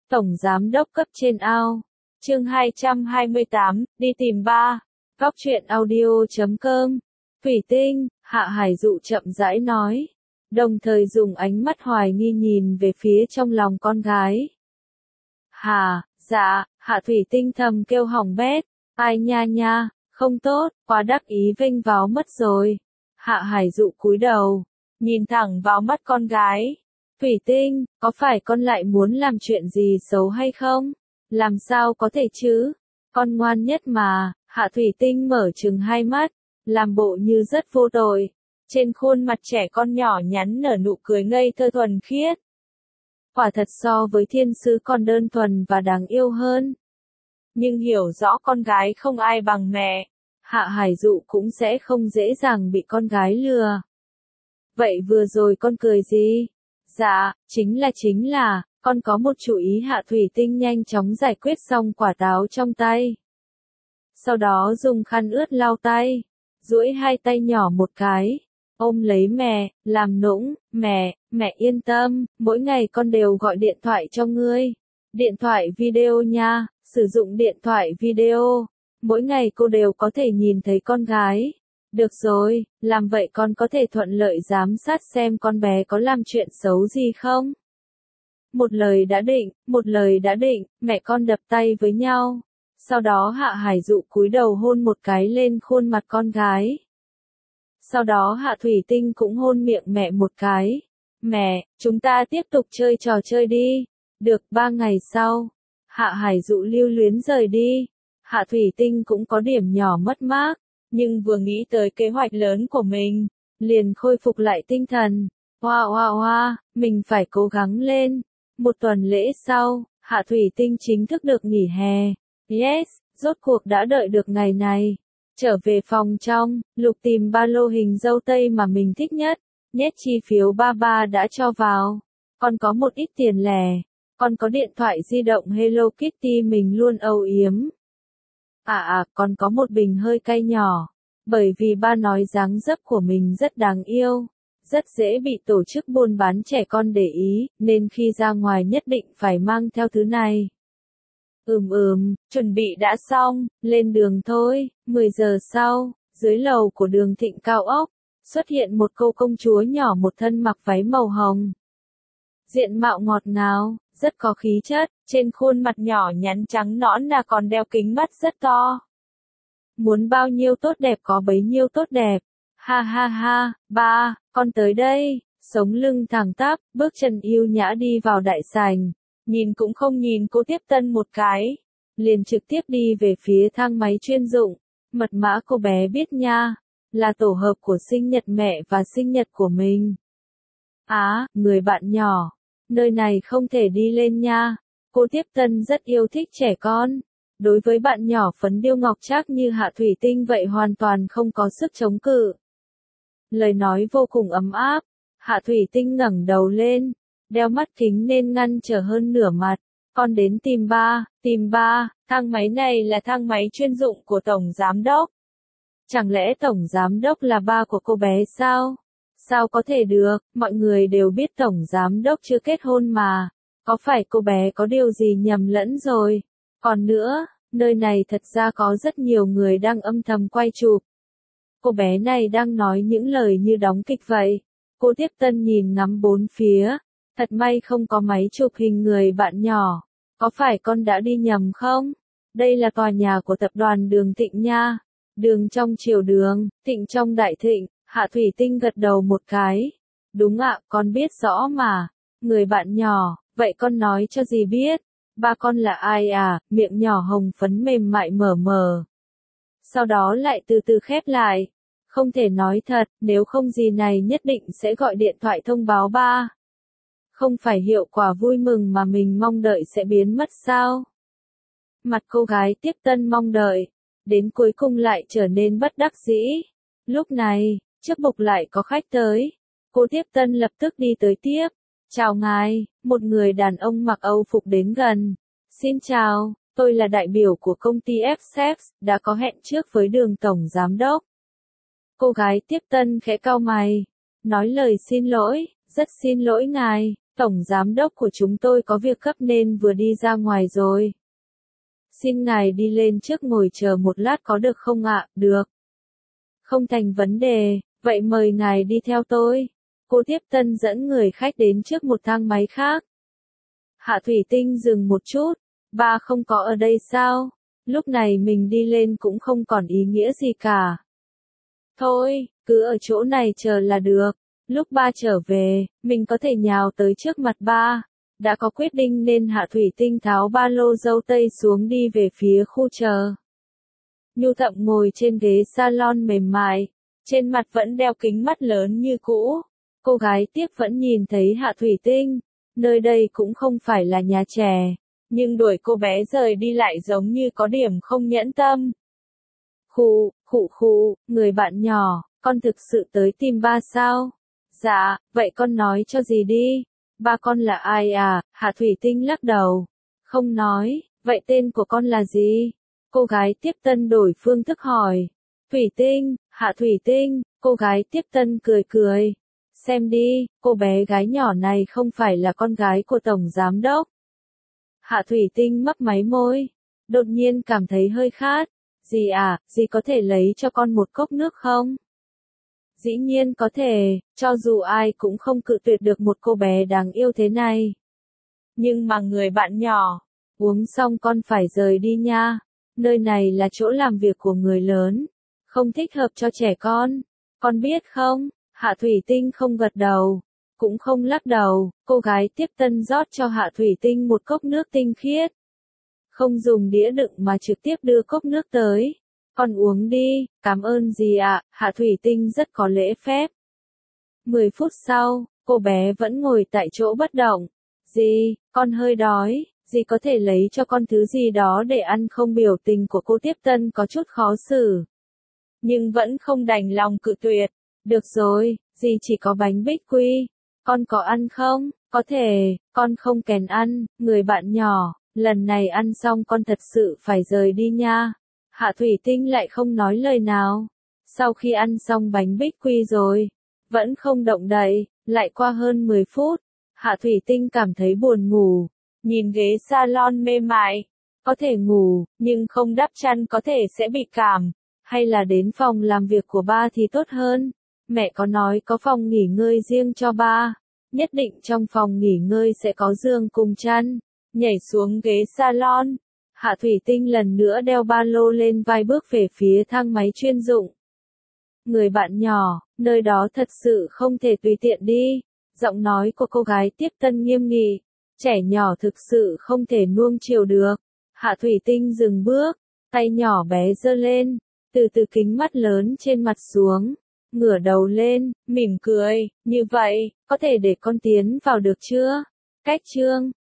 Tổng giám đốc cấp trên ao. Chương 228, đi tìm ba. Góc truyện audio.com. Thủy Tinh, Hạ Hải Dụ chậm rãi nói, đồng thời dùng ánh mắt hoài nghi nhìn về phía trong lòng con gái. Dạ, Hạ Thủy Tinh thầm kêu hỏng bét, ai nha, không tốt, quá đắc ý vênh váo mất rồi. Hạ Hải Dụ cúi đầu, nhìn thẳng vào mắt con gái. Thủy Tinh, có phải con lại muốn làm chuyện gì xấu hay không? Làm sao có thể chứ? Con ngoan nhất mà. Hạ Thủy Tinh mở trừng hai mắt, làm bộ như rất vô tội. Trên khuôn mặt trẻ con nhỏ nhắn nở nụ cười ngây thơ thuần khiết. Quả thật so với thiên sứ còn đơn thuần và đáng yêu hơn. Nhưng hiểu rõ con gái không ai bằng mẹ, Hạ Hải Dụ cũng sẽ không dễ dàng bị con gái lừa. Vậy vừa rồi con cười gì? Dạ, chính là, con có một chủ ý. Hạ Thủy Tinh nhanh chóng giải quyết xong quả táo trong tay. Sau đó dùng khăn ướt lau tay, duỗi hai tay nhỏ một cái, ôm lấy mẹ, làm nũng, mẹ yên tâm, mỗi ngày con đều gọi điện thoại cho ngươi. Điện thoại video nha, sử dụng điện thoại video, mỗi ngày cô đều có thể nhìn thấy con gái. Được rồi, làm vậy con có thể thuận lợi giám sát xem con bé có làm chuyện xấu gì không. Một lời đã định, mẹ con đập tay với nhau. Sau đó Hạ Hải Dụ cúi đầu hôn một cái lên khuôn mặt con gái. Sau đó Hạ Thủy Tinh cũng hôn miệng mẹ một cái. Mẹ, chúng ta tiếp tục chơi trò chơi đi. Được, 3 ngày sau, Hạ Hải Dụ lưu luyến rời đi. Hạ Thủy Tinh cũng có điểm nhỏ mất mát, nhưng vừa nghĩ tới kế hoạch lớn của mình, liền khôi phục lại tinh thần. Hoa, mình phải cố gắng lên. Một tuần lễ sau, Hạ Thủy Tinh chính thức được nghỉ hè. Yes, rốt cuộc đã đợi được ngày này. Trở về phòng trong, Lục tìm ba lô hình dâu tây mà mình thích nhất, nhét chi phiếu ba đã cho vào. Còn có một ít tiền lẻ, còn có điện thoại di động Hello Kitty mình luôn âu yếm. Còn có một bình hơi cay nhỏ, bởi vì ba nói dáng dấp của mình rất đáng yêu, rất dễ bị tổ chức buôn bán trẻ con để ý, nên khi ra ngoài nhất định phải mang theo thứ này. Chuẩn bị đã xong, lên đường thôi. 10 giờ sau, dưới lầu của Đường Thịnh cao ốc, xuất hiện một cô công chúa nhỏ một thân mặc váy màu hồng. Diện mạo ngọt ngào, rất có khí chất, trên khuôn mặt nhỏ nhắn trắng nõn là còn đeo kính mắt rất to. Muốn bao nhiêu tốt đẹp có bấy nhiêu tốt đẹp. Ha, ba, con tới đây. Sống lưng thẳng tắp, bước chân yêu nhã đi vào đại sảnh. Nhìn cũng không nhìn cô tiếp tân một cái, liền trực tiếp đi về phía thang máy chuyên dụng. Mật mã cô bé biết nha, là tổ hợp của sinh nhật mẹ và sinh nhật của mình. Người bạn nhỏ, nơi này không thể đi lên nha. Cô tiếp tân rất yêu thích trẻ con. Đối với bạn nhỏ phấn điêu ngọc trác như Hạ Thủy Tinh vậy hoàn toàn không có sức chống cự. Lời nói vô cùng ấm áp, Hạ Thủy Tinh ngẩng đầu lên, đeo mắt kính nên ngăn trở hơn nửa mặt. Con đến tìm ba, thang máy này là thang máy chuyên dụng của Tổng Giám Đốc. Chẳng lẽ Tổng Giám Đốc là ba của cô bé sao? Sao có thể được, mọi người đều biết Tổng Giám Đốc chưa kết hôn mà. Có phải cô bé có điều gì nhầm lẫn rồi? Còn nữa, nơi này thật ra có rất nhiều người đang âm thầm quay chụp. Cô bé này đang nói những lời như đóng kịch vậy. Cô tiếp tân nhìn ngắm bốn phía. Thật may không có máy chụp hình người bạn nhỏ. Có phải con đã đi nhầm không? Đây là tòa nhà của tập đoàn Đường Thịnh nha. Đường trong triều đường, Thịnh trong đại thịnh. Hạ Thủy Tinh gật đầu một cái. Đúng ạ, con biết rõ mà. Người bạn nhỏ, vậy con nói cho dì biết. Ba con là ai miệng nhỏ hồng phấn mềm mại mở mờ. Sau đó lại từ từ khép lại. Không thể nói thật, nếu không dì này nhất định sẽ gọi điện thoại thông báo ba. Không phải hiệu quả vui mừng mà mình mong đợi sẽ biến mất sao? Mặt cô gái tiếp tân mong đợi, đến cuối cùng lại trở nên bất đắc dĩ. Lúc này, trước bục lại có khách tới. Cô tiếp tân lập tức đi tới tiếp. Chào ngài, một người đàn ông mặc Âu phục đến gần. Xin chào, tôi là đại biểu của công ty F-Sex, đã có hẹn trước với Đường Tổng Giám Đốc. Cô gái tiếp tân khẽ cau mày, nói lời xin lỗi, rất xin lỗi ngài, Tổng giám đốc của chúng tôi có việc gấp nên vừa đi ra ngoài rồi. Xin ngài đi lên trước ngồi chờ một lát có được không ạ? Được. Không thành vấn đề, vậy mời ngài đi theo tôi. Cô tiếp tân dẫn người khách đến trước một thang máy khác. Hạ Thủy Tinh dừng một chút, ba không có ở đây sao? Lúc này mình đi lên cũng không còn ý nghĩa gì cả. Thôi, cứ ở chỗ này chờ là được. Lúc ba trở về, mình có thể nhào tới trước mặt ba. Đã có quyết định nên Hạ Thủy Tinh tháo ba lô dâu tây xuống đi về phía khu chờ. Nhu Thậm ngồi trên ghế salon mềm mại, trên mặt vẫn đeo kính mắt lớn như cũ. Cô gái tiếp vẫn nhìn thấy Hạ Thủy Tinh, nơi đây cũng không phải là nhà trẻ, nhưng đuổi cô bé rời đi lại giống như có điểm không nhẫn tâm. Người bạn nhỏ, con thực sự tới tìm ba sao? Dạ, vậy con nói cho gì đi? Ba con là ai à? Hạ Thủy Tinh lắc đầu. Không nói, vậy tên của con là gì? Cô gái tiếp tân đổi phương thức hỏi. Thủy Tinh, Hạ Thủy Tinh, cô gái tiếp tân cười cười. Xem đi, cô bé gái nhỏ này không phải là con gái của Tổng Giám Đốc. Hạ Thủy Tinh mấp máy môi, đột nhiên cảm thấy hơi khát. Dì à, dì có thể lấy cho con một cốc nước không? Dĩ nhiên có thể, cho dù ai cũng không cự tuyệt được một cô bé đáng yêu thế này. Nhưng mà người bạn nhỏ, uống xong con phải rời đi nha. Nơi này là chỗ làm việc của người lớn, không thích hợp cho trẻ con biết không? Hạ Thủy Tinh không gật đầu, cũng không lắc đầu, cô gái tiếp tân rót cho Hạ Thủy Tinh một cốc nước tinh khiết. Không dùng đĩa đựng mà trực tiếp đưa cốc nước tới. Con uống đi, cảm ơn dì ạ, Hạ Thủy Tinh rất có lễ phép. 10 phút sau, cô bé vẫn ngồi tại chỗ bất động. Dì, con hơi đói, dì có thể lấy cho con thứ gì đó để ăn không? Biểu tình của cô tiếp tân có chút khó xử. Nhưng vẫn không đành lòng cự tuyệt. Được rồi, dì chỉ có bánh bích quy. Con có ăn không? Có thể, con không kèn ăn, người bạn nhỏ, lần này ăn xong con thật sự phải rời đi nha. Hạ Thủy Tinh lại không nói lời nào. Sau khi ăn xong bánh bích quy rồi, vẫn không động đậy, lại qua hơn 10 phút. Hạ Thủy Tinh cảm thấy buồn ngủ, nhìn ghế salon mềm mại. Có thể ngủ, nhưng không đắp chăn có thể sẽ bị cảm. Hay là đến phòng làm việc của ba thì tốt hơn. Mẹ có nói có phòng nghỉ ngơi riêng cho ba. Nhất định trong phòng nghỉ ngơi sẽ có giường cùng chăn. Nhảy xuống ghế salon. Hạ Thủy Tinh lần nữa đeo ba lô lên vai bước về phía thang máy chuyên dụng. Người bạn nhỏ, nơi đó thật sự không thể tùy tiện đi. Giọng nói của cô gái tiếp tân nghiêm nghị. Trẻ nhỏ thực sự không thể nuông chiều được. Hạ Thủy Tinh dừng bước, tay nhỏ bé giơ lên, từ từ kính mắt lớn trên mặt xuống, ngửa đầu lên, mỉm cười, như vậy, có thể để con tiến vào được chưa? Cách chương